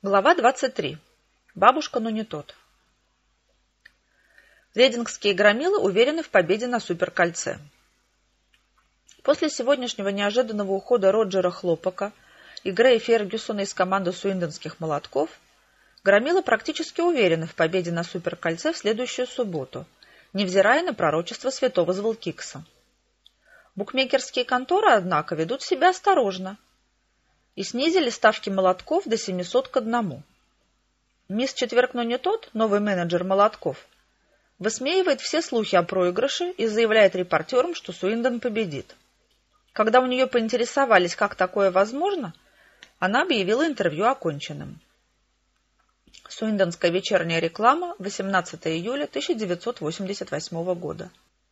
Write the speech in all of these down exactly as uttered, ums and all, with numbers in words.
Глава двадцать три. Бабушка, но не тот. Рейдингские громилы уверены в победе на суперкольце. После сегодняшнего неожиданного ухода Роджера Хлопака и Грея Фергюсона из команды суиндонских молотков, громилы практически уверены в победе на суперкольце в следующую субботу, невзирая на пророчество святого Зволкикса. Букмекерские конторы, однако, ведут себя осторожно и снизили ставки молотков до семисот к одному. Мисс Четверг, но не тот, новый менеджер молотков, высмеивает все слухи о проигрыше и заявляет репортерам, что Суиндон победит. Когда у нее поинтересовались, как такое возможно, она объявила интервью оконченным. Суиндонская вечерняя реклама, восемнадцатого июля тысяча девятьсот восемьдесят восьмого года.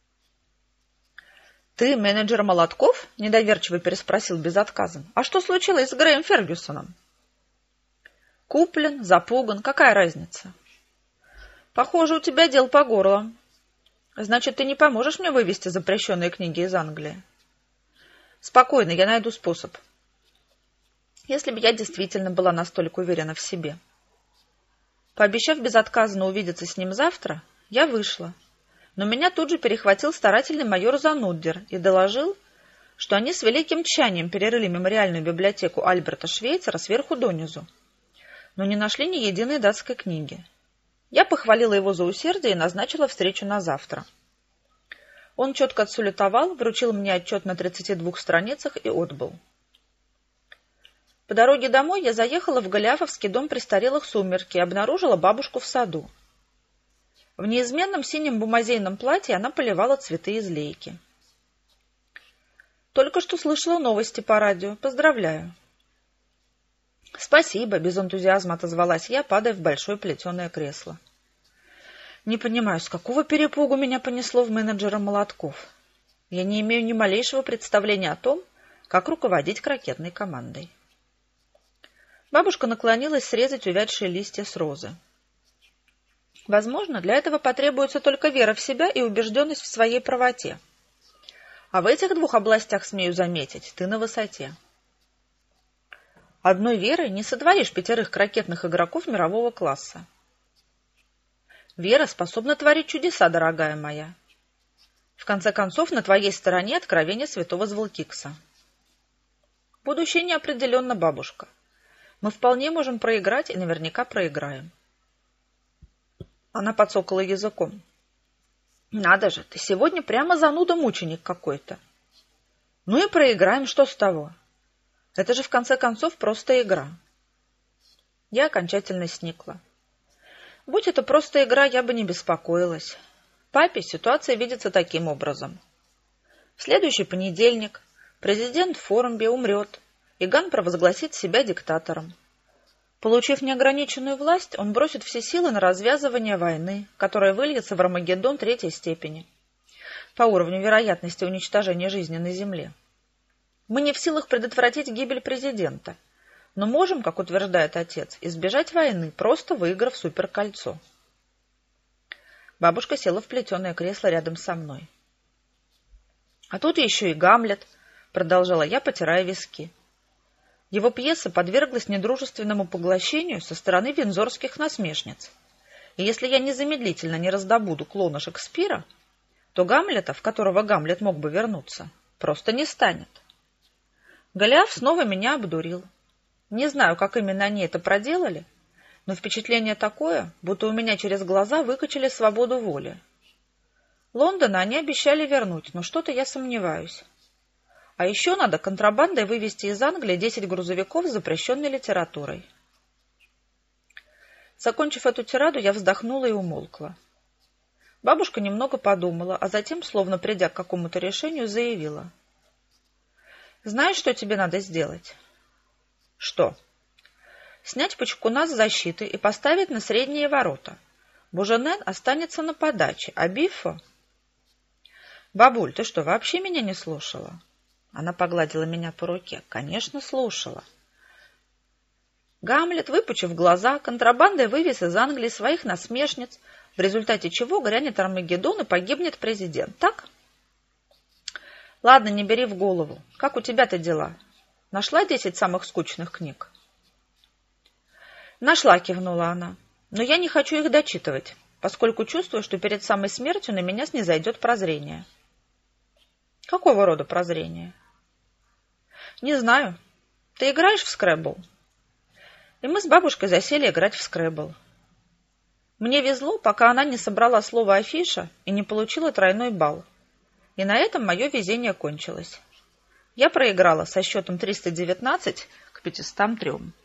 «Ты менеджер молотков?» – недоверчиво переспросил безотказно. «А что случилось с Греем Фергюсоном?» «Куплен, запуган. Какая разница?» «Похоже, у тебя дел по горло. Значит, ты не поможешь мне вывести запрещенные книги из Англии?» «Спокойно, я найду способ». Если бы я действительно была настолько уверена в себе. Пообещав безотказно увидеться с ним завтра, я вышла. Но меня тут же перехватил старательный майор Зануддер и доложил, что они с великим тщанием перерыли мемориальную библиотеку Альберта Швейцера сверху донизу, но не нашли ни единой датской книги. Я похвалила его за усердие и назначила встречу на завтра. Он четко отсулетовал, вручил мне отчет на тридцати двух страницах и отбыл. По дороге домой я заехала в Голиафовский дом престарелых «Сумерки» и обнаружила бабушку в саду. В неизменном синем бумазейном платье она поливала цветы из лейки. «Только что слышала новости по радио. Поздравляю». «Спасибо», — без энтузиазма отозвалась я, падая в большое плетеное кресло. «Не понимаю, с какого перепугу меня понесло в менеджера молотков. Я не имею ни малейшего представления о том, как руководить крокетной командой». Бабушка наклонилась срезать увядшие листья с розы. Возможно, для этого потребуется только вера в себя и убежденность в своей правоте. А в этих двух областях, смею заметить, ты на высоте. Одной верой не сотворишь пятерых крокетных игроков мирового класса. Вера способна творить чудеса, дорогая моя. В конце концов, на твоей стороне откровение святого Зволкикса. Будущее неопределенно, бабушка. Мы вполне можем проиграть и наверняка проиграем. Она подсокала языком. «Надо же, ты сегодня прямо зануда-мученик какой-то. Ну и проиграем, что с того? Это же в конце концов просто игра». Я окончательно сникла. Будь это просто игра, я бы не беспокоилась. Папе ситуация видится таким образом. В следующий понедельник президент Форумби умрет, и Ган провозгласит себя диктатором. Получив неограниченную власть, он бросит все силы на развязывание войны, которая выльется в Армагеддон третьей степени, по уровню вероятности уничтожения жизни на Земле. Мы не в силах предотвратить гибель президента, но можем, как утверждает отец, избежать войны, просто выиграв суперкольцо. Бабушка села в плетеное кресло рядом со мной. «А тут еще и Гамлет», — продолжала я, потирая виски. Его пьеса подверглась недружественному поглощению со стороны виндзорских насмешниц. И если я незамедлительно не раздобуду клона Шекспира, то Гамлета, в которого Гамлет мог бы вернуться, просто не станет. Голиаф снова меня обдурил. Не знаю, как именно они это проделали, но впечатление такое, будто у меня через глаза выкачали свободу воли. Лондона они обещали вернуть, но что-то я сомневаюсь. А еще надо контрабандой вывести из Англии десять грузовиков с запрещенной литературой. Закончив эту тираду, я вздохнула и умолкла. Бабушка немного подумала, а затем, словно придя к какому-то решению, заявила. «Знаешь, что тебе надо сделать?» «Что?» «Снять Пачкуна с защиты и поставить на средние ворота. Буженен останется на подаче, а Биффо...» «Бабуль, ты что, вообще меня не слушала?» Она погладила меня по руке. Конечно, слушала. Гамлет, выпучив глаза, контрабандой вывез из Англии своих насмешниц, в результате чего грянет Армагеддон и погибнет президент. Так? Ладно, не бери в голову. Как у тебя-то дела? Нашла десять самых скучных книг? Нашла, кивнула она. Но я не хочу их дочитывать, поскольку чувствую, что перед самой смертью на меня снизойдет прозрение. Какого рода прозрение? Не знаю. Ты играешь в скрэббл? И мы с бабушкой засели играть в скрэббл. Мне везло, пока она не собрала слово «афиша» и не получила тройной балл. И на этом мое везение кончилось. Я проиграла со счетом триста девятнадцать к пятистам трем.